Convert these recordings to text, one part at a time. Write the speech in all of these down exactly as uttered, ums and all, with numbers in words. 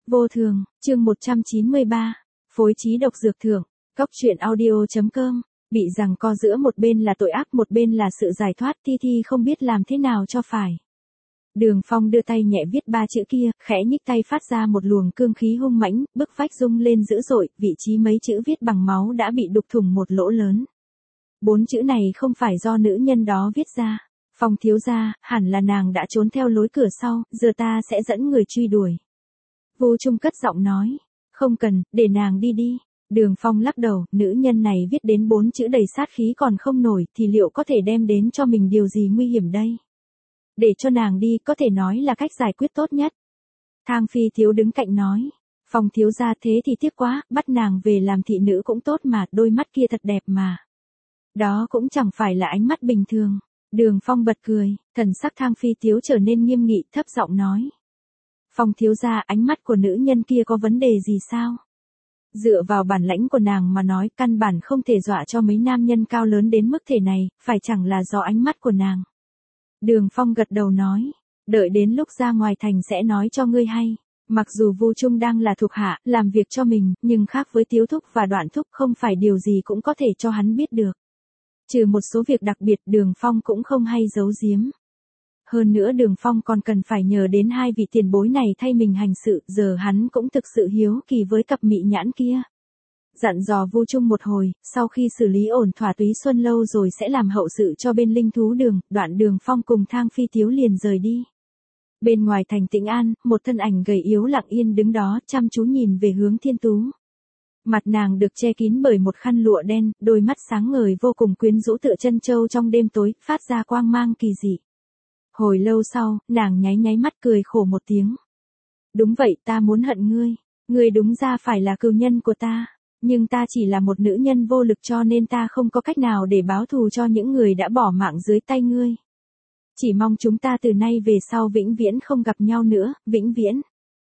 Vô thường, chương một trăm chín mươi ba, phối trí độc dược thưởng, cóc truyện audio.com, bị giằng co giữa một bên là tội ác một bên là sự giải thoát, Thi Thi không biết làm thế nào cho phải. Đường Phong đưa tay nhẹ viết ba chữ kia, khẽ nhích tay phát ra một luồng cương khí hung mãnh, bức vách rung lên dữ dội, vị trí mấy chữ viết bằng máu đã bị đục thủng một lỗ lớn. Bốn chữ này không phải do nữ nhân đó viết ra. Phong thiếu gia, hẳn là nàng đã trốn theo lối cửa sau, giờ ta sẽ dẫn người truy đuổi. Vô Trung cất giọng nói, không cần, để nàng đi đi. Đường Phong lắc đầu, nữ nhân này viết đến bốn chữ đầy sát khí còn không nổi, thì liệu có thể đem đến cho mình điều gì nguy hiểm đây? Để cho nàng đi, có thể nói là cách giải quyết tốt nhất. Thang Phi Thiếu đứng cạnh nói, Phong thiếu gia thế thì tiếc quá, bắt nàng về làm thị nữ cũng tốt mà, đôi mắt kia thật đẹp mà. Đó cũng chẳng phải là ánh mắt bình thường. Đường Phong bật cười, thần sắc Thang Phi Thiếu trở nên nghiêm nghị, thấp giọng nói. Phong thiếu gia, ánh mắt của nữ nhân kia có vấn đề gì sao? Dựa vào bản lãnh của nàng mà nói, căn bản không thể dọa cho mấy nam nhân cao lớn đến mức thể này, phải chẳng là do ánh mắt của nàng. Đường Phong gật đầu nói, đợi đến lúc ra ngoài thành sẽ nói cho ngươi hay. Mặc dù Vu Trung đang là thuộc hạ, làm việc cho mình, nhưng khác với Tiếu Thúc và Đoạn Thúc không phải điều gì cũng có thể cho hắn biết được. Trừ một số việc đặc biệt, Đường Phong cũng không hay giấu giếm. Hơn nữa Đường Phong còn cần phải nhờ đến hai vị tiền bối này thay mình hành sự, giờ hắn cũng thực sự hiếu kỳ với cặp mị nhãn kia. Dặn dò Vu Trung một hồi, sau khi xử lý ổn thỏa Túy Xuân Lâu rồi sẽ làm hậu sự cho bên Linh Thú Đường, Đoạn Đường Phong cùng Thang Phi Thiếu liền rời đi. Bên ngoài thành Tĩnh An, một thân ảnh gầy yếu lặng yên đứng đó, chăm chú nhìn về hướng Thiên Tú. Mặt nàng được che kín bởi một khăn lụa đen, đôi mắt sáng ngời vô cùng quyến rũ tựa chân châu trong đêm tối, phát ra quang mang kỳ dị. Hồi lâu sau, nàng nháy nháy mắt cười khổ một tiếng. Đúng vậy, ta muốn hận ngươi. Ngươi đúng ra phải là cừu nhân của ta. Nhưng ta chỉ là một nữ nhân vô lực cho nên ta không có cách nào để báo thù cho những người đã bỏ mạng dưới tay ngươi. Chỉ mong chúng ta từ nay về sau vĩnh viễn không gặp nhau nữa, vĩnh viễn.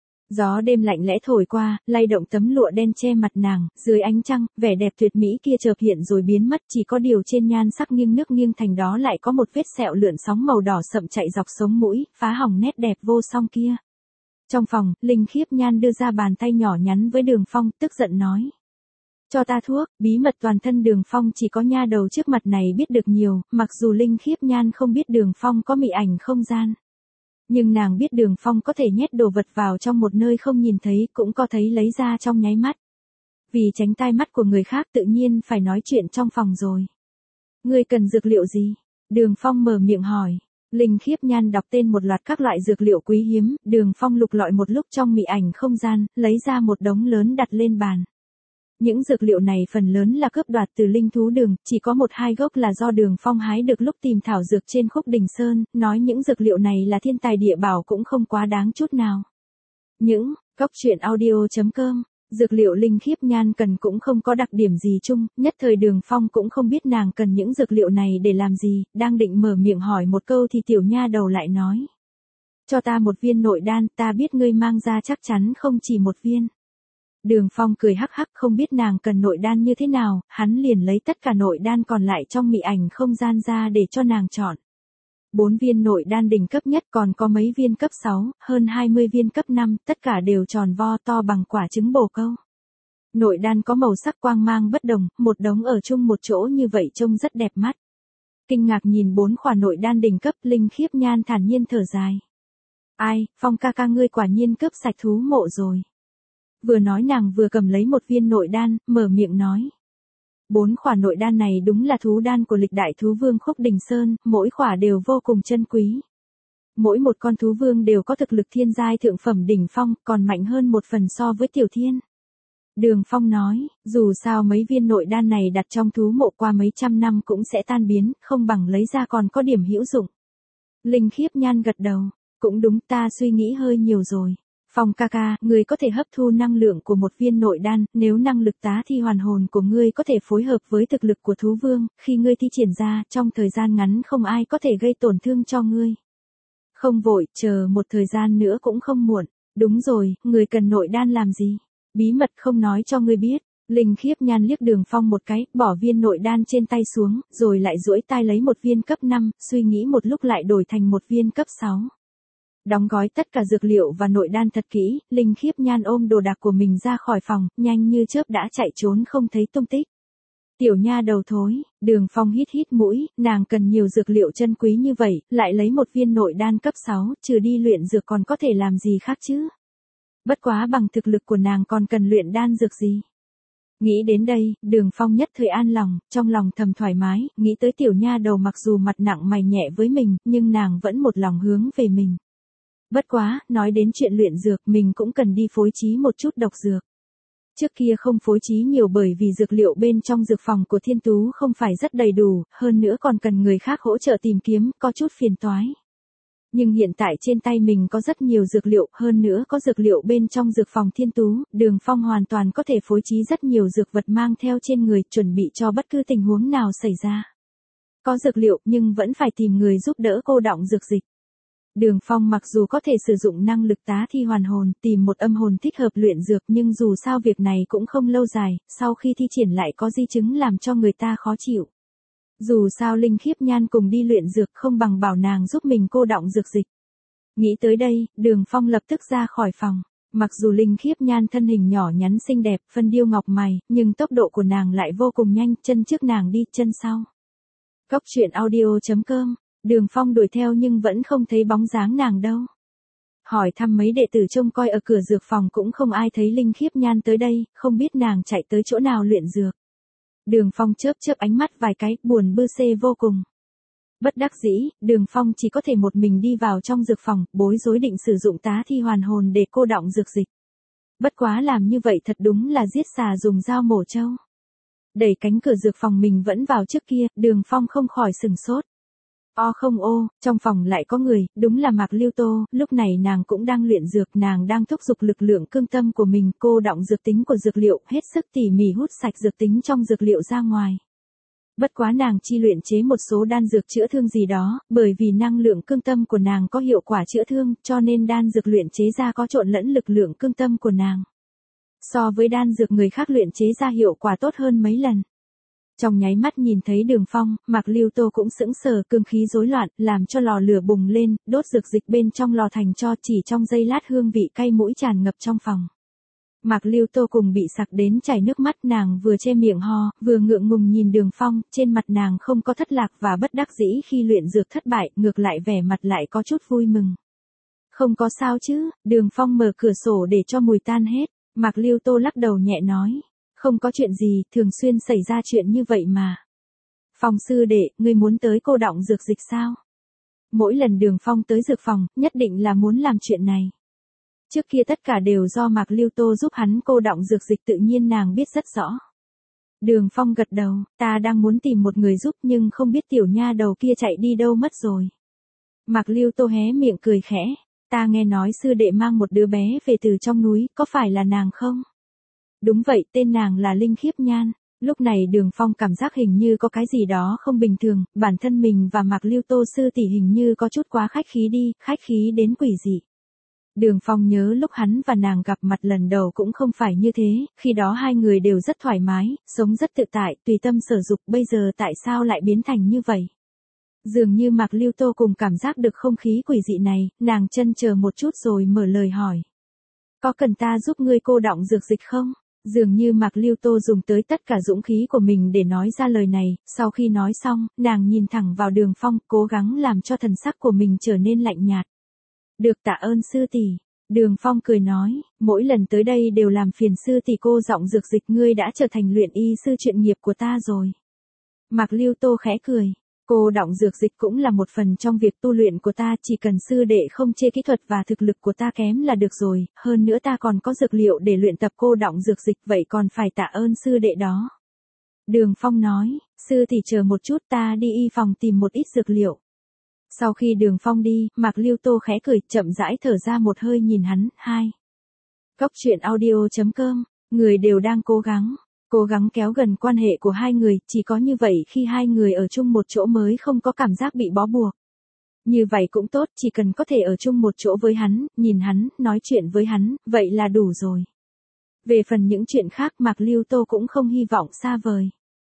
Gió đêm lạnh lẽ thổi qua, lay động tấm lụa đen che mặt nàng, dưới ánh trăng, vẻ đẹp tuyệt mỹ kia chợt hiện rồi biến mất, chỉ có điều trên nhan sắc nghiêng nước nghiêng thành đó lại có một vết sẹo lượn sóng màu đỏ sậm chạy dọc sống mũi, phá hỏng nét đẹp vô song kia. Trong phòng, Linh Khiếp Nhan đưa ra bàn tay nhỏ nhắn với Đường Phong, tức giận nói. Cho ta thuốc, bí mật toàn thân Đường Phong chỉ có nha đầu trước mặt này biết được nhiều, mặc dù Linh Khiếp Nhan không biết Đường Phong có mị ảnh không gian. Nhưng nàng biết Đường Phong có thể nhét đồ vật vào trong một nơi không nhìn thấy, cũng có thấy lấy ra trong nháy mắt. Vì tránh tai mắt của người khác tự nhiên phải nói chuyện trong phòng rồi. Ngươi cần dược liệu gì? Đường Phong mở miệng hỏi. Linh Khiếp Nhan đọc tên một loạt các loại dược liệu quý hiếm, Đường Phong lục lọi một lúc trong mị ảnh không gian, lấy ra một đống lớn đặt lên bàn. Những dược liệu này phần lớn là cướp đoạt từ Linh Thú Đường, chỉ có một hai gốc là do Đường Phong hái được lúc tìm thảo dược trên Khúc Đình Sơn, nói những dược liệu này là thiên tài địa bảo cũng không quá đáng chút nào. Những, cóc truyện audio.com, dược liệu Linh Khiếp Nhan cần cũng không có đặc điểm gì chung, nhất thời Đường Phong cũng không biết nàng cần những dược liệu này để làm gì, đang định mở miệng hỏi một câu thì tiểu nha đầu lại nói. Cho ta một viên nội đan, ta biết ngươi mang ra chắc chắn không chỉ một viên. Đường Phong cười hắc hắc không biết nàng cần nội đan như thế nào, hắn liền lấy tất cả nội đan còn lại trong mị ảnh không gian ra để cho nàng chọn. Bốn viên nội đan đỉnh cấp nhất còn có mấy viên cấp sáu, hơn hai mươi viên cấp năm, tất cả đều tròn vo to bằng quả trứng bồ câu. Nội đan có màu sắc quang mang bất đồng, một đống ở chung một chỗ như vậy trông rất đẹp mắt. Kinh ngạc nhìn bốn khỏa nội đan đỉnh cấp, Linh Khiếp Nhan thản nhiên thở dài. Ai, Phong ca ca ngươi quả nhiên cướp sạch thú mộ rồi. Vừa nói nàng vừa cầm lấy một viên nội đan, mở miệng nói. Bốn khỏa nội đan này đúng là thú đan của lịch đại thú vương Khúc Đình Sơn, mỗi khỏa đều vô cùng chân quý. Mỗi một con thú vương đều có thực lực thiên giai thượng phẩm đỉnh phong, còn mạnh hơn một phần so với tiểu thiên. Đường Phong nói, dù sao mấy viên nội đan này đặt trong thú mộ qua mấy trăm năm cũng sẽ tan biến, không bằng lấy ra còn có điểm hữu dụng. Linh Khiếp Nhan gật đầu, cũng đúng, ta suy nghĩ hơi nhiều rồi. Phong ca ca, ngươi có thể hấp thu năng lượng của một viên nội đan, nếu năng lực tá thi hoàn hồn của ngươi có thể phối hợp với thực lực của thú vương, khi ngươi thi triển ra, trong thời gian ngắn không ai có thể gây tổn thương cho ngươi. Không vội, chờ một thời gian nữa cũng không muộn. Đúng rồi, ngươi cần nội đan làm gì? Bí mật không nói cho ngươi biết. Linh Khiếp Nhan liếc Đường Phong một cái, bỏ viên nội đan trên tay xuống, rồi lại duỗi tay lấy một viên cấp năm, suy nghĩ một lúc lại đổi thành một viên cấp sáu. Đóng gói tất cả dược liệu và nội đan thật kỹ, Linh Khiếp Nhan ôm đồ đạc của mình ra khỏi phòng, nhanh như chớp đã chạy trốn không thấy tung tích. Tiểu nha đầu thối, Đường Phong hít hít mũi, nàng cần nhiều dược liệu chân quý như vậy, lại lấy một viên nội đan cấp sáu, trừ đi luyện dược còn có thể làm gì khác chứ? Bất quá bằng thực lực của nàng còn cần luyện đan dược gì? Nghĩ đến đây, Đường Phong nhất thời an lòng, trong lòng thầm thoải mái, nghĩ tới tiểu nha đầu mặc dù mặt nặng mày nhẹ với mình, nhưng nàng vẫn một lòng hướng về mình. Bất quá, nói đến chuyện luyện dược, mình cũng cần đi phối trí một chút độc dược. Trước kia không phối trí nhiều bởi vì dược liệu bên trong dược phòng của Thiên Tú không phải rất đầy đủ, hơn nữa còn cần người khác hỗ trợ tìm kiếm, có chút phiền toái. Nhưng hiện tại trên tay mình có rất nhiều dược liệu, hơn nữa có dược liệu bên trong dược phòng Thiên Tú, Đường Phong hoàn toàn có thể phối trí rất nhiều dược vật mang theo trên người, chuẩn bị cho bất cứ tình huống nào xảy ra. Có dược liệu nhưng vẫn phải tìm người giúp đỡ cô đọng dược dịch. Đường Phong mặc dù có thể sử dụng năng lực tá thi hoàn hồn, tìm một âm hồn thích hợp luyện dược, nhưng dù sao việc này cũng không lâu dài, sau khi thi triển lại có di chứng làm cho người ta khó chịu. Dù sao Linh Khiếp Nhan cùng đi luyện dược không bằng bảo nàng giúp mình cô đọng dược dịch. Nghĩ tới đây, Đường Phong lập tức ra khỏi phòng. Mặc dù Linh Khiếp Nhan thân hình nhỏ nhắn xinh đẹp, phân điêu ngọc mày, nhưng tốc độ của nàng lại vô cùng nhanh, chân trước nàng đi, chân sau. Cốc truyện audio chấm com. Đường Phong đuổi theo nhưng vẫn không thấy bóng dáng nàng đâu. Hỏi thăm mấy đệ tử trông coi ở cửa dược phòng cũng không ai thấy Linh Khiếp Nhan tới đây, không biết nàng chạy tới chỗ nào luyện dược. Đường Phong chớp chớp ánh mắt vài cái, buồn bơ xê vô cùng. Bất đắc dĩ, Đường Phong chỉ có thể một mình đi vào trong dược phòng, bối rối định sử dụng tá thi hoàn hồn để cô đọng dược dịch. Bất quá làm như vậy thật đúng là giết xà dùng dao mổ trâu. Đẩy cánh cửa dược phòng mình vẫn vào trước kia, Đường Phong không khỏi sừng sốt. O không ô, trong phòng lại có người, đúng là Mạc Lưu Tô, lúc này nàng cũng đang luyện dược, nàng đang thúc giục lực lượng cương tâm của mình, cô đọng dược tính của dược liệu, hết sức tỉ mỉ hút sạch dược tính trong dược liệu ra ngoài. Bất quá nàng chi luyện chế một số đan dược chữa thương gì đó, bởi vì năng lượng cương tâm của nàng có hiệu quả chữa thương, cho nên đan dược luyện chế ra có trộn lẫn lực lượng cương tâm của nàng. So với đan dược người khác luyện chế ra hiệu quả tốt hơn mấy lần. Trong nháy mắt nhìn thấy Đường Phong, Mạc Lưu Tô cũng sững sờ, cương khí rối loạn, làm cho lò lửa bùng lên, đốt dược dịch bên trong lò thành tro, chỉ trong giây lát hương vị cay mũi tràn ngập trong phòng. Mạc Lưu Tô cùng bị sặc đến chảy nước mắt, nàng vừa che miệng ho, vừa ngượng ngùng nhìn Đường Phong, trên mặt nàng không có thất lạc và bất đắc dĩ khi luyện dược thất bại, ngược lại vẻ mặt lại có chút vui mừng. Không có sao chứ, Đường Phong mở cửa sổ để cho mùi tan hết, Mạc Lưu Tô lắc đầu nhẹ nói. Không có chuyện gì, thường xuyên xảy ra chuyện như vậy mà. Phong sư đệ, ngươi muốn tới cô đọng dược dịch sao? Mỗi lần Đường Phong tới dược phòng, nhất định là muốn làm chuyện này. Trước kia tất cả đều do Mạc Lưu Tô giúp hắn cô đọng dược dịch, tự nhiên nàng biết rất rõ. Đường Phong gật đầu, ta đang muốn tìm một người giúp nhưng không biết tiểu nha đầu kia chạy đi đâu mất rồi. Mạc Lưu Tô hé miệng cười khẽ, ta nghe nói sư đệ mang một đứa bé về từ trong núi, có phải là nàng không? Đúng vậy, tên nàng là Linh Khiếp Nhan. Lúc này Đường Phong cảm giác hình như có cái gì đó không bình thường, bản thân mình và Mạc Lưu Tô sư tỷ hình như có chút quá khách khí đi, khách khí đến quỷ dị. Đường Phong nhớ lúc hắn và nàng gặp mặt lần đầu cũng không phải như thế, khi đó hai người đều rất thoải mái, sống rất tự tại, tùy tâm sở dục, bây giờ tại sao lại biến thành như vậy? Dường như Mạc Lưu Tô cùng cảm giác được không khí quỷ dị này, nàng chân chờ một chút rồi mở lời hỏi. Có cần ta giúp ngươi cô đọng dược dịch không? Dường như Mạc Lưu Tô dùng tới tất cả dũng khí của mình để nói ra lời này, sau khi nói xong, nàng nhìn thẳng vào Đường Phong, cố gắng làm cho thần sắc của mình trở nên lạnh nhạt. Được, tạ ơn sư tỷ. Đường Phong cười nói, mỗi lần tới đây đều làm phiền sư tỷ cô giọng dược dịch, ngươi đã trở thành luyện y sư chuyên nghiệp của ta rồi. Mạc Lưu Tô khẽ cười. Cô đọng dược dịch cũng là một phần trong việc tu luyện của ta, chỉ cần sư đệ không chê kỹ thuật và thực lực của ta kém là được rồi, hơn nữa ta còn có dược liệu để luyện tập cô đọng dược dịch, vậy còn phải tạ ơn sư đệ đó. Đường Phong nói, sư tỷ chờ một chút, ta đi y phòng tìm một ít dược liệu. Sau khi Đường Phong đi, Mạc Lưu Tô khẽ cười, chậm rãi thở ra một hơi nhìn hắn. Hai. Cốc truyện audio chấm com, người đều đang cố gắng. Cố gắng kéo gần quan hệ của hai người, chỉ có như vậy khi hai người ở chung một chỗ mới không có cảm giác bị bó buộc. Như vậy cũng tốt, chỉ cần có thể ở chung một chỗ với hắn, nhìn hắn, nói chuyện với hắn, vậy là đủ rồi. Về phần những chuyện khác Mạc Lưu Tô cũng không hy vọng xa vời.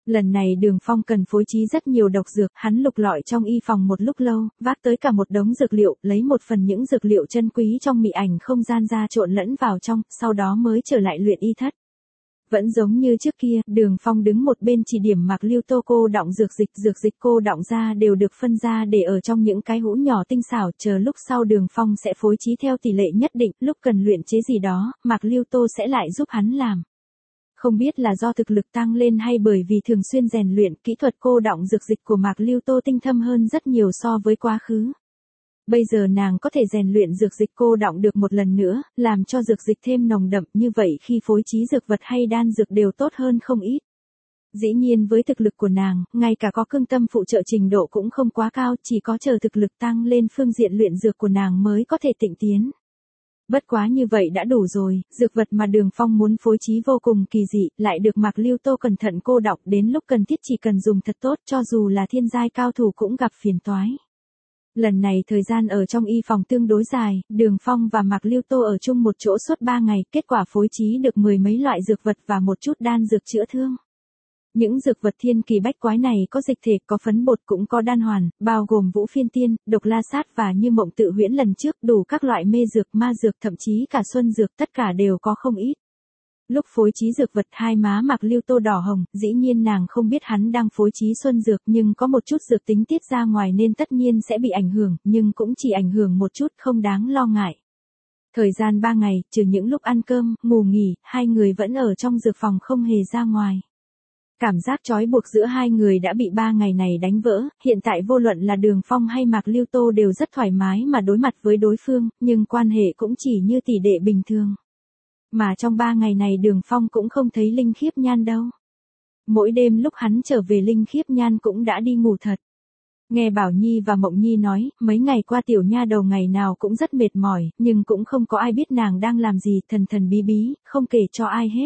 Lần này Đường Phong cần phối trí rất nhiều độc dược, hắn lục lọi trong y phòng một lúc lâu, vác tới cả một đống dược liệu, lấy một phần những dược liệu chân quý trong mị ảnh không gian ra trộn lẫn vào trong, sau đó mới trở lại luyện y thất. Vẫn giống như trước kia, Đường Phong đứng một bên chỉ điểm Mạc Lưu Tô cô đọng dược dịch, dược dịch cô đọng ra đều được phân ra để ở trong những cái hũ nhỏ tinh xảo, chờ lúc sau Đường Phong sẽ phối trí theo tỷ lệ nhất định, lúc cần luyện chế gì đó, Mạc Lưu Tô sẽ lại giúp hắn làm. Không biết là do thực lực tăng lên hay bởi vì thường xuyên rèn luyện, kỹ thuật cô đọng dược dịch của Mạc Lưu Tô tinh thâm hơn rất nhiều so với quá khứ. Bây giờ nàng có thể rèn luyện dược dịch cô đọng được một lần nữa, làm cho dược dịch thêm nồng đậm, như vậy khi phối trí dược vật hay đan dược đều tốt hơn không ít. Dĩ nhiên với thực lực của nàng, ngay cả có cương tâm phụ trợ trình độ cũng không quá cao, chỉ có chờ thực lực tăng lên phương diện luyện dược của nàng mới có thể tịnh tiến. Bất quá như vậy đã đủ rồi, dược vật mà Đường Phong muốn phối trí vô cùng kỳ dị, lại được Mạc Lưu Tô cẩn thận cô đọng, đến lúc cần thiết chỉ cần dùng thật tốt, cho dù là thiên giai cao thủ cũng gặp phiền toái. Lần này thời gian ở trong y phòng tương đối dài, Đường Phong và Mạc Lưu Tô ở chung một chỗ suốt ba ngày, kết quả phối trí được mười mấy loại dược vật và một chút đan dược chữa thương. Những dược vật thiên kỳ bách quái này có dịch thể, có phấn bột cũng có đan hoàn, bao gồm vũ phiên tiên, độc la sát và như mộng tự huyễn lần trước, đủ các loại mê dược, ma dược, thậm chí cả xuân dược, tất cả đều có không ít. Lúc phối trí dược vật, hai má Mạc Lưu Tô đỏ hồng, dĩ nhiên nàng không biết hắn đang phối trí xuân dược, nhưng có một chút dược tính tiết ra ngoài nên tất nhiên sẽ bị ảnh hưởng, nhưng cũng chỉ ảnh hưởng một chút, không đáng lo ngại. Thời gian ba ngày, trừ những lúc ăn cơm, ngủ nghỉ, hai người vẫn ở trong dược phòng không hề ra ngoài. Cảm giác trói buộc giữa hai người đã bị ba ngày này đánh vỡ, hiện tại vô luận là Đường Phong hay Mạc Lưu Tô đều rất thoải mái mà đối mặt với đối phương, nhưng quan hệ cũng chỉ như tỷ đệ bình thường. Mà trong ba ngày này Đường Phong cũng không thấy Linh Khiếp Nhan đâu. Mỗi đêm lúc hắn trở về Linh Khiếp Nhan cũng đã đi ngủ thật. Nghe Bảo Nhi và Mộng Nhi nói, mấy ngày qua tiểu nha đầu ngày nào cũng rất mệt mỏi, nhưng cũng không có ai biết nàng đang làm gì, thần thần bí bí, không kể cho ai hết.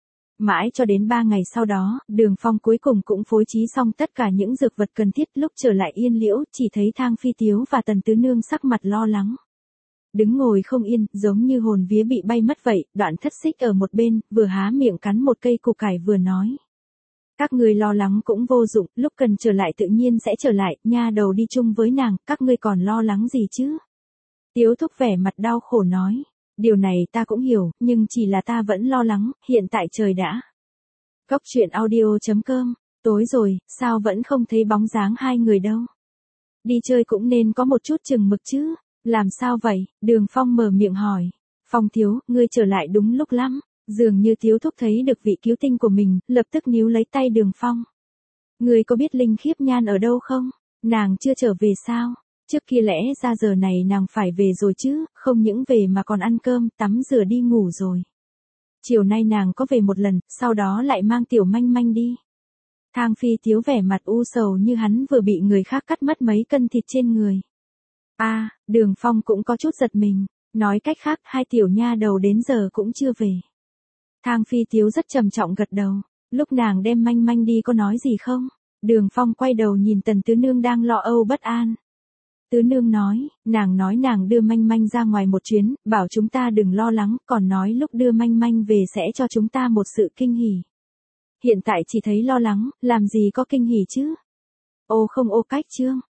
Mãi cho đến ba ngày sau đó, Đường Phong cuối cùng cũng phối trí xong tất cả những dược vật cần thiết, lúc trở lại Yên Liễu, chỉ thấy Thang Phi Tiếu và Tần Tứ Nương sắc mặt lo lắng. Đứng ngồi không yên, giống như hồn vía bị bay mất vậy, Đoạn Thất Xích ở một bên, vừa há miệng cắn một cây củ cải vừa nói. Các ngươi lo lắng cũng vô dụng, lúc cần trở lại tự nhiên sẽ trở lại, nha đầu đi chung với nàng, các ngươi còn lo lắng gì chứ? Tiếu Thúc vẻ mặt đau khổ nói. Điều này ta cũng hiểu, nhưng chỉ là ta vẫn lo lắng, hiện tại trời đã. Cốc truyện audio chấm com, tối rồi, sao vẫn không thấy bóng dáng hai người đâu? Đi chơi cũng nên có một chút chừng mực chứ, làm sao vậy? Đường Phong mở miệng hỏi. Phong thiếu, ngươi trở lại đúng lúc lắm, dường như Tiếu Thúc thấy được vị cứu tinh của mình, lập tức níu lấy tay Đường Phong. Ngươi có biết Linh Khiếp Nhan ở đâu không? Nàng chưa trở về sao? Trước kia lẽ ra giờ này nàng phải về rồi chứ, không những về mà còn ăn cơm, tắm rửa đi ngủ rồi. Chiều nay nàng có về một lần, sau đó lại mang tiểu manh manh đi. Thang Phi Tiếu vẻ mặt u sầu như hắn vừa bị người khác cắt mất mấy cân thịt trên người. A, à, Đường Phong cũng có chút giật mình, nói cách khác hai tiểu nha đầu đến giờ cũng chưa về. Thang Phi Tiếu rất trầm trọng gật đầu, lúc nàng đem manh manh đi có nói gì không? Đường Phong quay đầu nhìn Tần Tứ Nương đang lo âu bất an. Tứ Nương nói, nàng nói nàng đưa manh manh ra ngoài một chuyến, bảo chúng ta đừng lo lắng, còn nói lúc đưa manh manh về sẽ cho chúng ta một sự kinh hỉ. Hiện tại chỉ thấy lo lắng, làm gì có kinh hỉ chứ? Ô không ô cách chương.